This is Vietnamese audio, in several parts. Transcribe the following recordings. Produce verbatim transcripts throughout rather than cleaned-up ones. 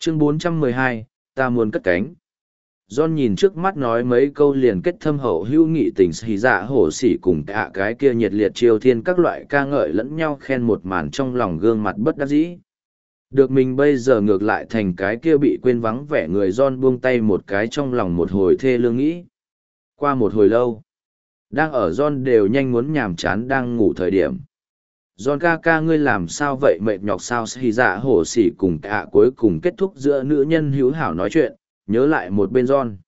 Chương bốn trăm mười hai, ta muốn cất cánh. John nhìn trước mắt nói mấy câu liền kết thâm hậu hữu nghị tình xì dạ hổ xỉ cùng cả cái kia nhiệt liệt triều thiên các loại ca ngợi lẫn nhau khen một màn trong lòng gương mặt bất đắc dĩ. Được mình bây giờ ngược lại thành cái kia bị quên vắng vẻ người John buông tay một cái trong lòng một hồi thê lương nghĩ. Qua một hồi lâu, đang ở John đều nhanh muốn nhàm chán đang ngủ thời điểm. John ca ca ngươi làm sao vậy mệt nhọc sao xì dạ hổ xỉ cùng cả cuối cùng kết thúc giữa nữ nhân hữu hảo nói chuyện, nhớ lại một bên John.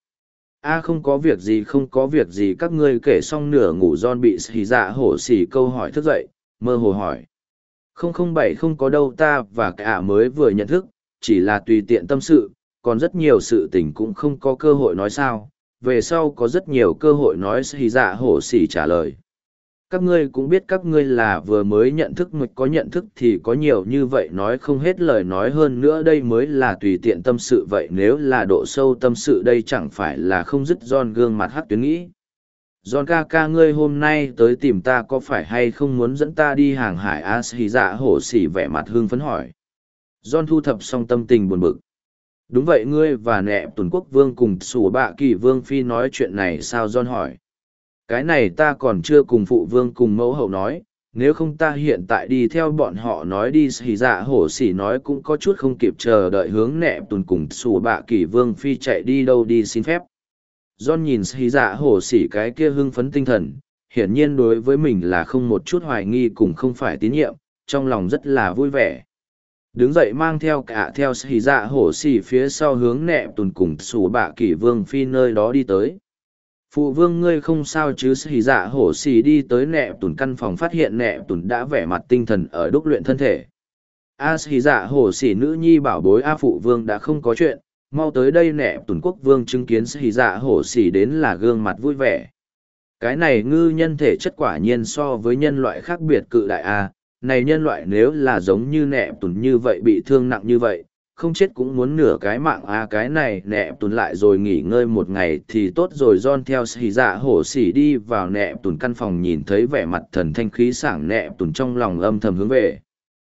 A không có việc gì không có việc gì các ngươi kể xong nửa ngủ John bị xì dạ hổ xỉ câu hỏi thức dậy, mơ hồ hỏi. Không không bảy không có đâu ta và cả mới vừa nhận thức, chỉ là tùy tiện tâm sự, còn rất nhiều sự tình cũng không có cơ hội nói sao, về sau có rất nhiều cơ hội nói xì dạ hổ xỉ trả lời. Các ngươi cũng biết các ngươi là vừa mới nhận thức mịch có nhận thức thì có nhiều như vậy nói không hết lời nói hơn nữa đây mới là tùy tiện tâm sự vậy nếu là độ sâu tâm sự đây chẳng phải là không dứt John gương mặt hắc tuyến nghĩ. John ca ca ngươi hôm nay tới tìm ta có phải hay không muốn dẫn ta đi hàng hải a xì dạ hổ xỉ vẻ mặt hương phấn hỏi. John thu thập xong tâm tình buồn bực. Đúng vậy ngươi và nẹ tuần quốc vương cùng sủ bạ kỳ vương phi nói chuyện này sao John hỏi. Cái này ta còn chưa cùng phụ vương cùng mẫu hậu nói, nếu không ta hiện tại đi theo bọn họ nói đi xì dạ hổ xỉ nói cũng có chút không kịp chờ đợi hướng nẹ tuần cùng sủ bạ kỳ vương phi chạy đi đâu đi xin phép. John nhìn xì dạ hổ xỉ cái kia hưng phấn tinh thần, hiển nhiên đối với mình là không một chút hoài nghi cùng không phải tín nhiệm, trong lòng rất là vui vẻ. Đứng dậy mang theo cả theo xì dạ hổ xỉ phía sau hướng nẹ tuần cùng sủ bạ kỳ vương phi nơi đó đi tới. Phụ vương ngươi không sao chứ xì dạ hổ xì đi tới nẹ tùn căn phòng phát hiện nẹ tùn đã vẻ mặt tinh thần ở đúc luyện thân thể. A xì dạ hổ xì nữ nhi bảo bối A phụ vương đã không có chuyện, mau tới đây nẹ tùn quốc vương chứng kiến xì dạ hổ xì đến là gương mặt vui vẻ. Cái này ngư nhân thể chất quả nhiên so với nhân loại khác biệt cự đại A, này nhân loại nếu là giống như nẹ tùn như vậy bị thương nặng như vậy, không chết cũng muốn nửa cái mạng a à, cái này nẹ tùn lại rồi nghỉ ngơi một ngày thì tốt rồi John theo xì dạ hổ xỉ đi vào nẹ tùn căn phòng nhìn thấy vẻ mặt thần thanh khí sảng nẹ tùn trong lòng âm thầm hướng về.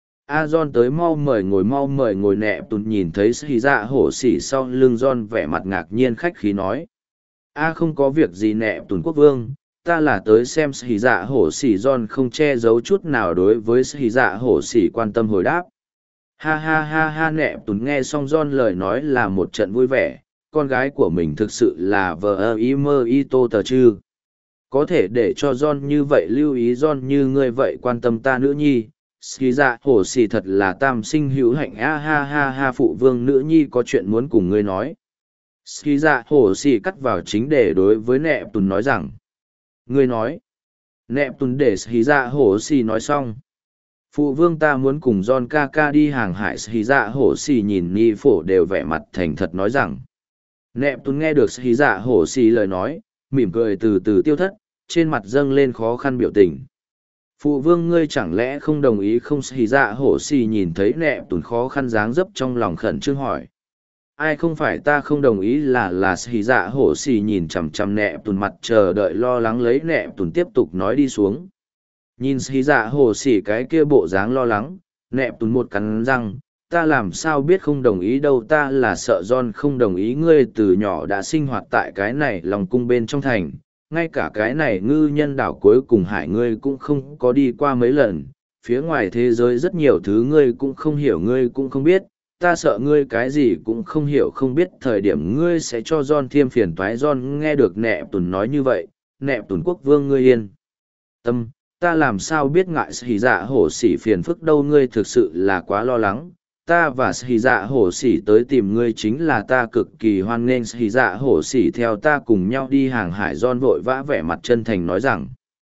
A John tới mau mời ngồi mau mời ngồi nẹ tùn nhìn thấy xì dạ hổ xỉ sau lưng John vẻ mặt ngạc nhiên khách khí nói. A không có việc gì nẹ tùn quốc vương, ta là tới xem xì dạ hổ xỉ John không che giấu chút nào đối với xì dạ hổ xỉ quan tâm hồi đáp. Ha ha ha ha nẹ tùn nghe xong John lời nói là một trận vui vẻ, con gái của mình thực sự là vờ ơ y mơ y tô tờ chư. Có thể để cho John như vậy lưu ý John như ngươi vậy quan tâm ta nữ nhi, ski dạ hổ xì thật là tam sinh hữu hạnh a ha ha ha phụ vương nữ nhi có chuyện muốn cùng ngươi nói. Ski dạ hổ xì cắt vào chính để đối với nẹ tùn nói rằng. Ngươi nói. Nẹ tùn để ski dạ hổ xì nói xong. Phụ vương ta muốn cùng John ca ca đi hàng hải xì dạ hổ xì nhìn ni phổ đều vẻ mặt thành thật nói rằng. Nẹp tuấn nghe được xì dạ hổ xì lời nói, mỉm cười từ từ tiêu thất, trên mặt dâng lên khó khăn biểu tình. Phụ vương ngươi chẳng lẽ không đồng ý không xì dạ hổ xì nhìn thấy nẹp tuấn khó khăn dáng dấp trong lòng khẩn trương hỏi. Ai không phải ta không đồng ý là là xì dạ hổ xì nhìn chằm chằm nẹp tuấn mặt chờ đợi lo lắng lấy nẹp tuấn tiếp tục nói đi xuống. Nhìn xì dạ hồ xỉ cái kia bộ dáng lo lắng, nẹp tùn một cắn răng, ta làm sao biết không đồng ý đâu ta là sợ John không đồng ý ngươi từ nhỏ đã sinh hoạt tại cái này lòng cung bên trong thành, ngay cả cái này ngư nhân đảo cuối cùng hải ngươi cũng không có đi qua mấy lần, phía ngoài thế giới rất nhiều thứ ngươi cũng không hiểu ngươi cũng không biết, ta sợ ngươi cái gì cũng không hiểu không biết thời điểm ngươi sẽ cho John thêm phiền toái John nghe được nẹp tùn nói như vậy, nẹp tùn quốc vương ngươi yên tâm. Ta làm sao biết ngại xì dạ hổ xỉ phiền phức đâu ngươi thực sự là quá lo lắng, ta và xì dạ hổ xỉ tới tìm ngươi chính là ta cực kỳ hoan nghênh xì dạ hổ xỉ theo ta cùng nhau đi hàng hải John vội vã vẻ mặt chân thành nói rằng.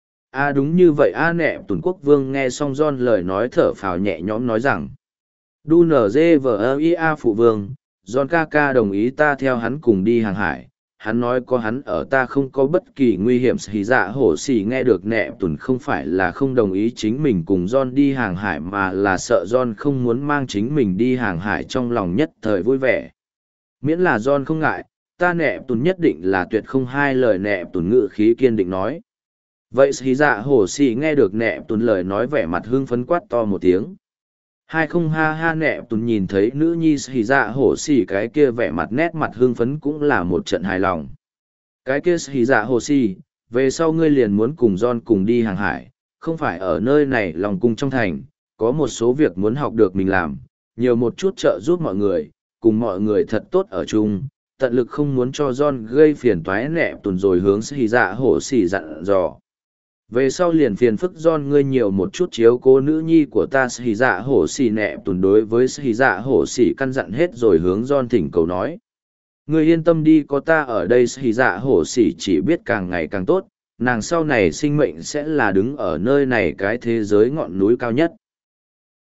A đúng như vậy a nẹ tùn quốc vương nghe xong John lời nói thở phào nhẹ nhõm nói rằng. Đu nở dê vờ ơ i a phụ vương, John ca ca đồng ý ta theo hắn cùng đi hàng hải. Hắn nói có hắn ở ta không có bất kỳ nguy hiểm xì dạ hổ xì nghe được nẹ tùn không phải là không đồng ý chính mình cùng John đi hàng hải mà là sợ John không muốn mang chính mình đi hàng hải trong lòng nhất thời vui vẻ. Miễn là John không ngại, ta nẹ tùn nhất định là tuyệt không hai lời nẹ tùn ngự khí kiên định nói. Vậy xì dạ hổ xì nghe được nẹ tùn lời nói vẻ mặt hưng phấn quát to một tiếng. Hai không ha ha nẹ tùn nhìn thấy nữ nhi xì dạ hổ xì cái kia vẻ mặt nét mặt hưng phấn cũng là một trận hài lòng. Cái kia xì dạ hổ xì, về sau ngươi liền muốn cùng John cùng đi hàng hải, không phải ở nơi này lòng cung trong thành, có một số việc muốn học được mình làm, nhiều một chút trợ giúp mọi người, cùng mọi người thật tốt ở chung, tận lực không muốn cho John gây phiền toái nẹ tùn rồi hướng xì dạ hổ xì dặn dò. Về sau liền phiền phức John ngươi nhiều một chút chiếu cố nữ nhi của ta xì dạ hổ xì nẹ tùn đối với xì dạ hổ xì căn dặn hết rồi hướng John thỉnh cầu nói. Ngươi yên tâm đi, có ta ở đây xì dạ hổ xì chỉ biết càng ngày càng tốt, nàng sau này sinh mệnh sẽ là đứng ở nơi này cái thế giới ngọn núi cao nhất.